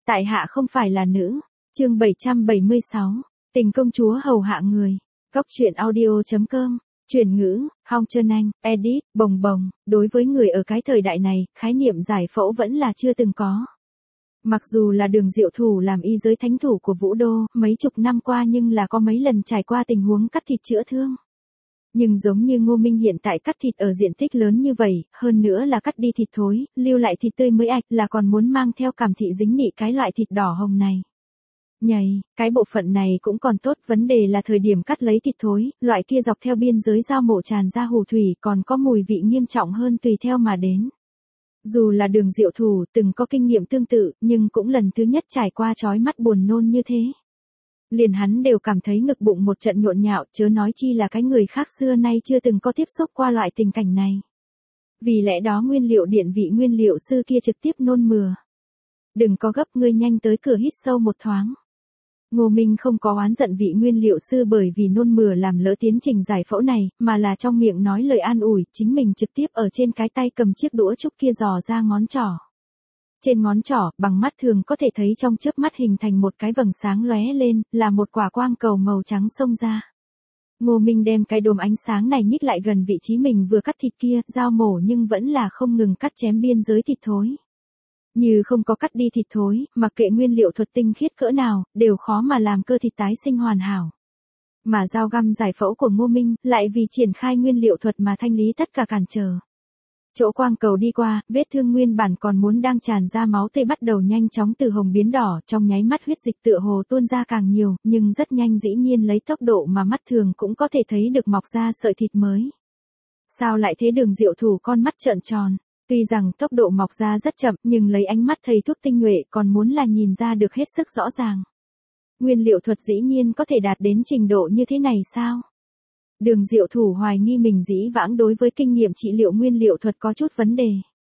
Tại hạ không phải là nữ. Chương 776. Tình công chúa hầu hạ người. Góc truyện audio.com. Chuyển ngữ, Hong Trân Anh, edit, bồng bồng. Đối với người ở cái thời đại này, khái niệm giải phẫu vẫn là chưa từng có. Mặc dù là Đường Diệu Thủ làm y giới thánh thủ của Vũ Đô, mấy chục năm qua nhưng là có mấy lần trải qua tình huống cắt thịt chữa thương. Nhưng giống như Ngô Minh hiện tại cắt thịt ở diện tích lớn như vậy, hơn nữa là cắt đi thịt thối, lưu lại thịt tươi mới ạch là còn muốn mang theo cảm thị dính nị cái loại thịt đỏ hồng này. Nhầy, cái bộ phận này cũng còn tốt, vấn đề là thời điểm cắt lấy thịt thối, loại kia dọc theo biên giới dao mổ tràn ra hủ thủy còn có mùi vị nghiêm trọng hơn tùy theo mà đến. Dù là Đường Diệu Thủ từng có kinh nghiệm tương tự, nhưng cũng lần thứ nhất trải qua chói mắt buồn nôn như thế. Liền hắn đều cảm thấy ngực bụng một trận nhộn nhạo, chớ nói chi là cái người khác xưa nay chưa từng có tiếp xúc qua loại tình cảnh này. Vì lẽ đó nguyên liệu điện vị nguyên liệu sư kia trực tiếp nôn mửa. Đừng có gấp, ngươi nhanh tới cửa hít sâu một thoáng. Ngô Minh không có oán giận vị nguyên liệu sư bởi vì nôn mửa làm lỡ tiến trình giải phẫu này, mà là trong miệng nói lời an ủi, chính mình trực tiếp ở trên cái tay cầm chiếc đũa trúc kia dò ra ngón trỏ. Trên ngón trỏ, bằng mắt thường có thể thấy trong chớp mắt hình thành một cái vầng sáng lóe lên, là một quả quang cầu màu trắng xông ra. Ngô Minh đem cái đốm ánh sáng này nhích lại gần vị trí mình vừa cắt thịt kia, dao mổ nhưng vẫn là không ngừng cắt chém biên giới thịt thối. Như không có cắt đi thịt thối, mặc kệ nguyên liệu thuật tinh khiết cỡ nào, đều khó mà làm cơ thịt tái sinh hoàn hảo. Mà dao găm giải phẫu của Ngô Minh, lại vì triển khai nguyên liệu thuật mà thanh lý tất cả cản trở. Chỗ quang cầu đi qua, vết thương nguyên bản còn muốn đang tràn ra máu tươi bắt đầu nhanh chóng từ hồng biến đỏ, trong nháy mắt huyết dịch tựa hồ tuôn ra càng nhiều, nhưng rất nhanh dĩ nhiên lấy tốc độ mà mắt thường cũng có thể thấy được mọc ra sợi thịt mới. Sao lại thế? Đường Diệu Thủ con mắt trợn tròn. Tuy rằng tốc độ mọc ra rất chậm, nhưng lấy ánh mắt thầy thuốc tinh nhuệ còn muốn là nhìn ra được hết sức rõ ràng. Nguyên liệu thuật dĩ nhiên có thể đạt đến trình độ như thế này sao? Đường Diệu Thủ hoài nghi mình dĩ vãng đối với kinh nghiệm trị liệu nguyên liệu thuật có chút vấn đề.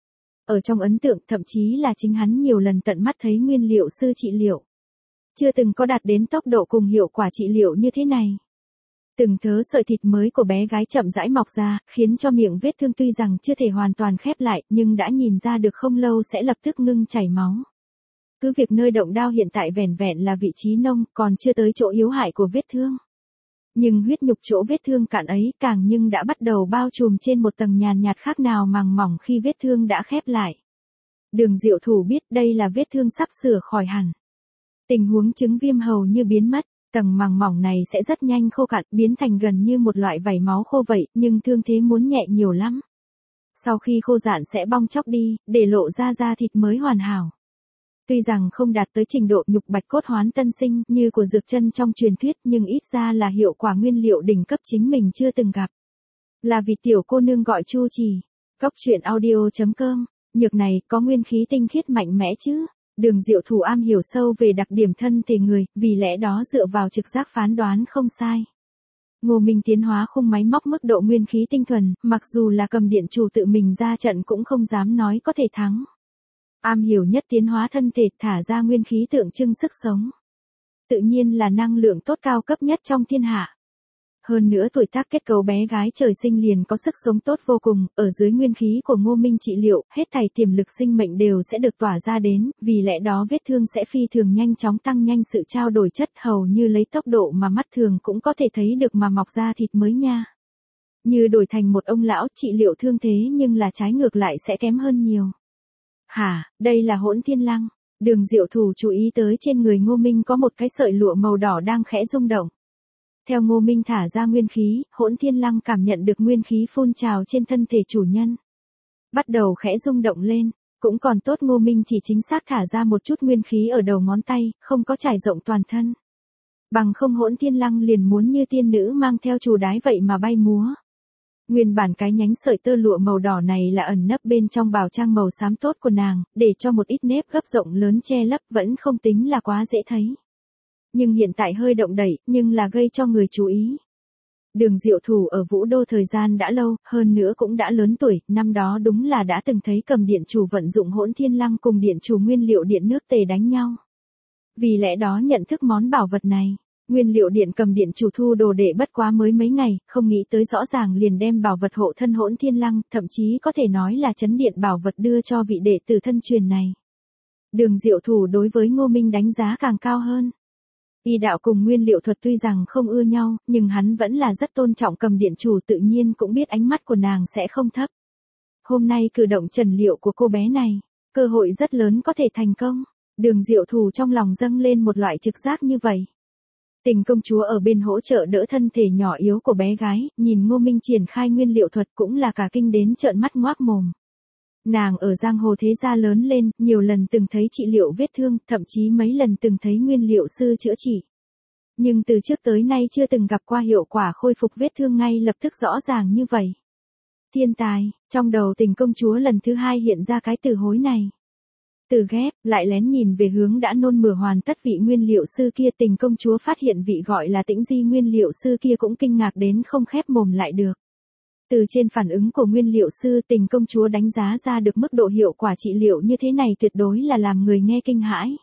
Ở trong ấn tượng thậm chí là chính hắn nhiều lần tận mắt thấy nguyên liệu sư trị liệu. Chưa từng có đạt đến tốc độ cùng hiệu quả trị liệu như thế này. Từng thớ sợi thịt mới của bé gái chậm rãi mọc ra, khiến cho miệng vết thương tuy rằng chưa thể hoàn toàn khép lại, nhưng đã nhìn ra được không lâu sẽ lập tức ngưng chảy máu. Cứ việc nơi động đao hiện tại vẻn vẹn là vị trí nông, còn chưa tới chỗ yếu hại của vết thương. Nhưng huyết nhục chỗ vết thương cạn ấy càng nhưng đã bắt đầu bao trùm trên một tầng nhàn nhạt khác nào màng mỏng khi vết thương đã khép lại. Đường Diệu Thủ biết đây là vết thương sắp sửa khỏi hẳn. Tình huống chứng viêm hầu như biến mất. Tầng màng mỏng này sẽ rất nhanh khô cạn, biến thành gần như một loại vảy máu khô vậy, nhưng thương thế muốn nhẹ nhiều lắm. Sau khi khô rạn sẽ bong chóc đi, để lộ ra da thịt mới hoàn hảo. Tuy rằng không đạt tới trình độ nhục bạch cốt hoán tân sinh như của dược chân trong truyền thuyết, nhưng ít ra là hiệu quả nguyên liệu đỉnh cấp chính mình chưa từng gặp. Là vì tiểu cô nương gọi Chu Trì. Góc truyện audio.com. Nhược này có nguyên khí tinh khiết mạnh mẽ chứ? Đường Diệu Thủ am hiểu sâu về đặc điểm thân thể người, vì lẽ đó dựa vào trực giác phán đoán không sai. Ngô Minh tiến hóa khung máy móc mức độ nguyên khí tinh thuần, mặc dù là cầm điện chủ tự mình ra trận cũng không dám nói có thể thắng. Am hiểu nhất tiến hóa thân thể, thả ra nguyên khí tượng trưng sức sống. Tự nhiên là năng lượng tốt cao cấp nhất trong thiên hạ. Hơn nữa tuổi tác kết cấu bé gái trời sinh liền có sức sống tốt vô cùng, ở dưới nguyên khí của Ngô Minh trị liệu, hết thảy tiềm lực sinh mệnh đều sẽ được tỏa ra đến, vì lẽ đó vết thương sẽ phi thường nhanh chóng tăng nhanh sự trao đổi chất hầu như lấy tốc độ mà mắt thường cũng có thể thấy được mà mọc ra thịt mới nha. Như đổi thành một ông lão trị liệu thương thế nhưng là trái ngược lại sẽ kém hơn nhiều. Hả, đây là Hỗn Thiên Lăng. Đường Diệu Thủ chú ý tới trên người Ngô Minh có một cái sợi lụa màu đỏ đang khẽ rung động. Theo Ngô Minh thả ra nguyên khí, Hỗn Thiên Lăng cảm nhận được nguyên khí phun trào trên thân thể chủ nhân. Bắt đầu khẽ rung động lên, cũng còn tốt Ngô Minh chỉ chính xác thả ra một chút nguyên khí ở đầu ngón tay, không có trải rộng toàn thân. Bằng không Hỗn Thiên Lăng liền muốn như tiên nữ mang theo chù đái vậy mà bay múa. Nguyên bản cái nhánh sợi tơ lụa màu đỏ này là ẩn nấp bên trong bào trang màu xám tốt của nàng, để cho một ít nếp gấp rộng lớn che lấp vẫn không tính là quá dễ thấy. Nhưng hiện tại hơi động đẩy, nhưng là gây cho người chú ý. Đường Diệu Thủ ở Vũ Đô thời gian đã lâu, hơn nữa cũng đã lớn tuổi, năm đó đúng là đã từng thấy cầm điện chủ vận dụng Hỗn Thiên Lăng cùng điện chủ nguyên liệu điện nước tề đánh nhau. Vì lẽ đó nhận thức món bảo vật này, nguyên liệu điện cầm điện chủ thu đồ đệ bất quá mới mấy ngày, không nghĩ tới rõ ràng liền đem bảo vật hộ thân Hỗn Thiên Lăng, thậm chí có thể nói là chấn điện bảo vật đưa cho vị đệ tử thân truyền này. Đường Diệu Thủ đối với Ngô Minh đánh giá càng cao hơn. Y đạo cùng nguyên liệu thuật tuy rằng không ưa nhau, nhưng hắn vẫn là rất tôn trọng Cầm điện chủ, tự nhiên cũng biết ánh mắt của nàng sẽ không thấp. Hôm nay cử động trần liệu của cô bé này, cơ hội rất lớn có thể thành công. Đường Diệu Thủ trong lòng dâng lên một loại trực giác như vậy. Tình công chúa ở bên hỗ trợ đỡ thân thể nhỏ yếu của bé gái, nhìn Ngô Minh triển khai nguyên liệu thuật cũng là cả kinh đến trợn mắt ngoác mồm. Nàng ở giang hồ thế gia lớn lên, nhiều lần từng thấy trị liệu vết thương, thậm chí mấy lần từng thấy nguyên liệu sư chữa trị. Nhưng từ trước tới nay chưa từng gặp qua hiệu quả khôi phục vết thương ngay lập tức rõ ràng như vậy. Thiên tài, trong đầu Tình công chúa lần thứ hai hiện ra cái từ hối này. Từ ghép, lại lén nhìn về hướng đã nôn mửa hoàn tất vị nguyên liệu sư kia, Tình công chúa phát hiện vị gọi là Tĩnh Di nguyên liệu sư kia cũng kinh ngạc đến không khép mồm lại được. Từ trên phản ứng của nguyên liệu sư, Tình công chúa đánh giá ra được mức độ hiệu quả trị liệu như thế này tuyệt đối là làm người nghe kinh hãi.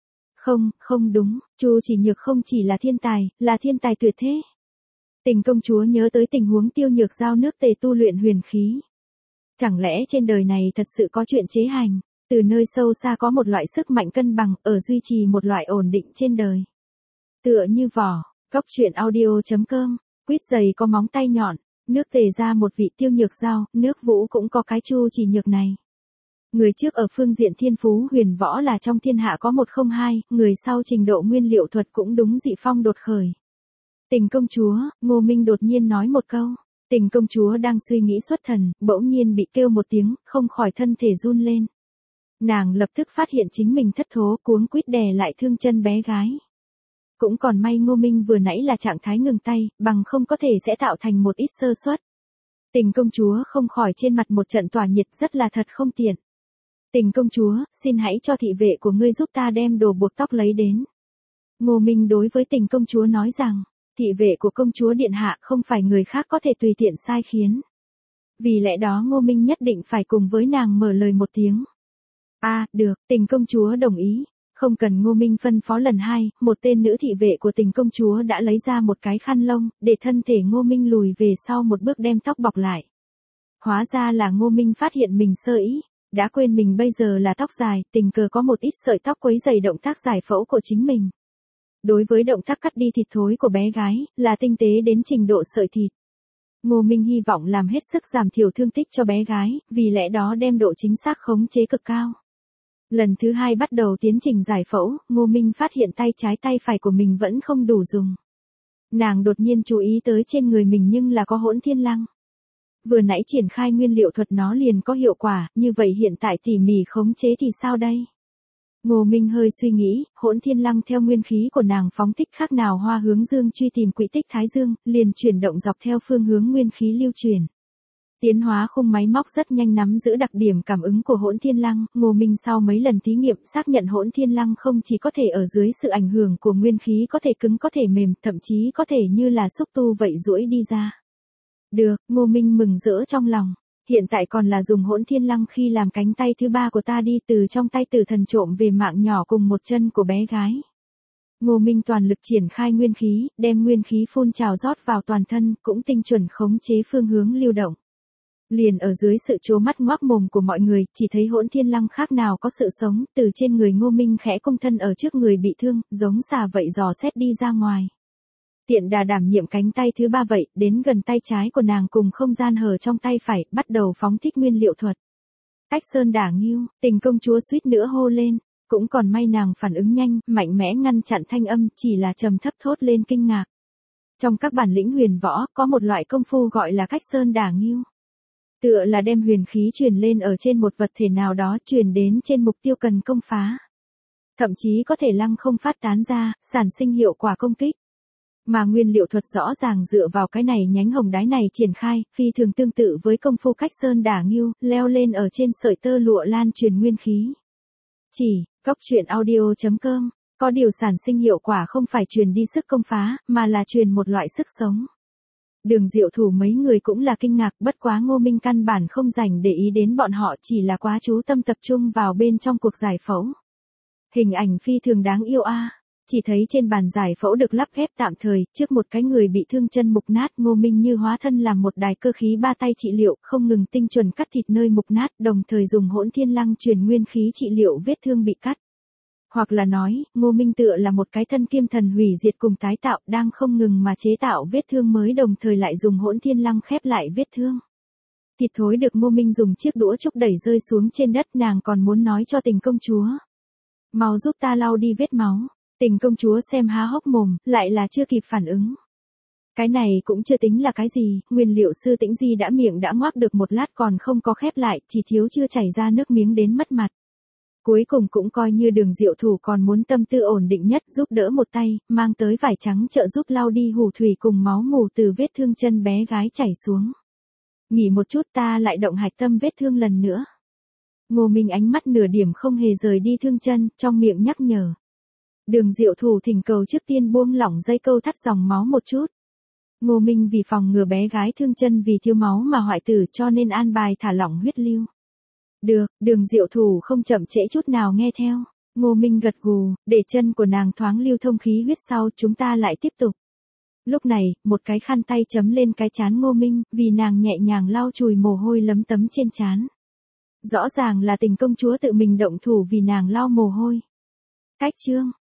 Không đúng, Chu Chỉ Nhược không chỉ là thiên tài tuyệt thế. Tình công chúa nhớ tới tình huống Tiêu Nhược giao nước tề tu luyện huyền khí. Chẳng lẽ trên đời này thật sự có chuyện chế hành, từ nơi sâu xa có một loại sức mạnh cân bằng, ở duy trì một loại ổn định trên đời. Tựa như vỏ, Góc.truyện.audio.com, quýt dày có móng tay nhọn, nước tề ra một vị Tiêu Nhược giao, nước Vũ cũng có cái Chu Chỉ Nhược này. Người trước ở phương diện thiên phú huyền võ là trong thiên hạ có một không hai, người sau trình độ nguyên liệu thuật cũng đúng dị phong đột khởi. Tình công chúa, Ngô Minh đột nhiên nói một câu. Tình công chúa đang suy nghĩ xuất thần, bỗng nhiên bị kêu một tiếng, không khỏi thân thể run lên. Nàng lập tức phát hiện chính mình thất thố, cuống quýt đè lại thương chân bé gái. Cũng còn may Ngô Minh vừa nãy là trạng thái ngừng tay, bằng không có thể sẽ tạo thành một ít sơ suất. Tình công chúa không khỏi trên mặt một trận tỏa nhiệt, rất là thật không tiện. Tình công chúa, xin hãy cho thị vệ của ngươi giúp ta đem đồ buộc tóc lấy đến. Ngô Minh đối với Tình công chúa nói rằng, thị vệ của công chúa điện hạ không phải người khác có thể tùy tiện sai khiến. Vì lẽ đó Ngô Minh nhất định phải cùng với nàng mở lời một tiếng. Được, Tình công chúa đồng ý. Không cần Ngô Minh phân phó lần hai, một tên nữ thị vệ của Tình công chúa đã lấy ra một cái khăn lông, để thân thể Ngô Minh lùi về sau một bước đem tóc bọc lại. Hóa ra là Ngô Minh phát hiện mình sơ ý, đã quên mình bây giờ là tóc dài, tình cờ có một ít sợi tóc quấy rầy động tác giải phẫu của chính mình. Đối với động tác cắt đi thịt thối của bé gái, là tinh tế đến trình độ sợi thịt. Ngô Minh hy vọng làm hết sức giảm thiểu thương tích cho bé gái, vì lẽ đó đem độ chính xác khống chế cực cao. Lần thứ hai bắt đầu tiến trình giải phẫu, Ngô Minh phát hiện tay trái tay phải của mình vẫn không đủ dùng. Nàng đột nhiên chú ý tới trên người mình nhưng là có Hỗn Thiên Lăng. Vừa nãy triển khai nguyên liệu thuật nó liền có hiệu quả, như vậy hiện tại tỉ mỉ khống chế thì sao đây? Ngô Minh hơi suy nghĩ, Hỗn Thiên Lăng theo nguyên khí của nàng phóng thích khác nào hoa hướng dương truy tìm quỹ tích Thái Dương, liền chuyển động dọc theo phương hướng nguyên khí lưu truyền. Tiến hóa khung máy móc rất nhanh nắm giữ đặc điểm cảm ứng của Hỗn Thiên Lăng, Ngô Minh sau mấy lần thí nghiệm xác nhận Hỗn Thiên Lăng không chỉ có thể ở dưới sự ảnh hưởng của nguyên khí có thể cứng có thể mềm, thậm chí có thể như là xúc tu vậy duỗi đi ra. Được, Ngô Minh mừng rỡ trong lòng. Hiện tại còn là dùng Hỗn Thiên Lăng khi làm cánh tay thứ ba của ta đi, từ trong tay Tử Thần trộm về mạng nhỏ cùng một chân của bé gái. Ngô Minh toàn lực triển khai nguyên khí, đem nguyên khí phun trào rót vào toàn thân, cũng tinh chuẩn khống chế phương hướng lưu động. Liền ở dưới sự trố mắt ngoác mồm của mọi người, chỉ thấy Hỗn Thiên Lăng khác nào có sự sống, từ trên người Ngô Minh khẽ cung thân ở trước người bị thương, giống xà vậy dò xét đi ra ngoài. Tiện đà đảm nhiệm cánh tay thứ ba vậy, đến gần tay trái của nàng cùng không gian hở trong tay phải, bắt đầu phóng thích nguyên liệu thuật. Cách sơn đả nghiêu, Tình công chúa suýt nữa hô lên, cũng còn may nàng phản ứng nhanh, mạnh mẽ ngăn chặn thanh âm, chỉ là trầm thấp thốt lên kinh ngạc. Trong các bản lĩnh huyền võ, có một loại công phu gọi là cách sơn đả nghiêu. Tựa là đem huyền khí truyền lên ở trên một vật thể nào đó, truyền đến trên mục tiêu cần công phá. Thậm chí có thể lăng không phát tán ra, sản sinh hiệu quả công kích. Mà nguyên liệu thuật rõ ràng dựa vào cái này nhánh hồng đái này triển khai, phi thường tương tự với công phu cách sơn đả nghiêu, leo lên ở trên sợi tơ lụa lan truyền nguyên khí. Chỉ, Góc.truyện.audio.com, có điều sản sinh hiệu quả không phải truyền đi sức công phá, mà là truyền một loại sức sống. Đường Diệu Thủ mấy người cũng là kinh ngạc, bất quá Ngô Minh căn bản không dành để ý đến bọn họ, chỉ là quá chú tâm tập trung vào bên trong cuộc giải phẫu. Hình ảnh phi thường đáng yêu Chỉ thấy trên bàn giải phẫu được lắp ghép tạm thời, trước một cái người bị thương chân mục nát, Ngô Minh như hóa thân làm một đài cơ khí ba tay trị liệu, không ngừng tinh chuẩn cắt thịt nơi mục nát, đồng thời dùng Hỗn Thiên Lăng truyền nguyên khí trị liệu vết thương bị cắt. Hoặc là nói, Ngô Minh tựa là một cái thân kiêm thần hủy diệt cùng tái tạo, đang không ngừng mà chế tạo vết thương mới, đồng thời lại dùng Hỗn Thiên Lăng khép lại vết thương. Thịt thối được Ngô Minh dùng chiếc đũa trúc đẩy rơi xuống trên đất, nàng còn muốn nói cho Tình công chúa: "Mau giúp ta lau đi vết máu." Tình công chúa xem há hốc mồm, lại là chưa kịp phản ứng. Cái này cũng chưa tính là cái gì, nguyên liệu sư Tĩnh Di đã miệng đã ngoác được một lát còn không có khép lại, chỉ thiếu chưa chảy ra nước miếng đến mất mặt. Cuối cùng cũng coi như Đường Diệu Thủ còn muốn tâm tư ổn định nhất, giúp đỡ một tay, mang tới vải trắng trợ giúp lau đi hủ thủy cùng máu mù từ vết thương chân bé gái chảy xuống. "Nghỉ một chút, ta lại động hạch tâm vết thương lần nữa." Ngô Minh ánh mắt nửa điểm không hề rời đi thương chân, trong miệng nhắc nhở. Đường Diệu Thủ thỉnh cầu trước tiên buông lỏng dây câu thắt dòng máu một chút. Ngô Minh vì phòng ngừa bé gái thương chân vì thiếu máu mà hoại tử, cho nên an bài thả lỏng huyết lưu. Được, Đường Diệu Thủ không chậm trễ chút nào nghe theo. Ngô Minh gật gù, để chân của nàng thoáng lưu thông khí huyết, sau chúng ta lại tiếp tục. Lúc này, một cái khăn tay chấm lên cái trán Ngô Minh, vì nàng nhẹ nhàng lau chùi mồ hôi lấm tấm trên trán. Rõ ràng là Tình công chúa tự mình động thủ vì nàng lau mồ hôi. Cách chương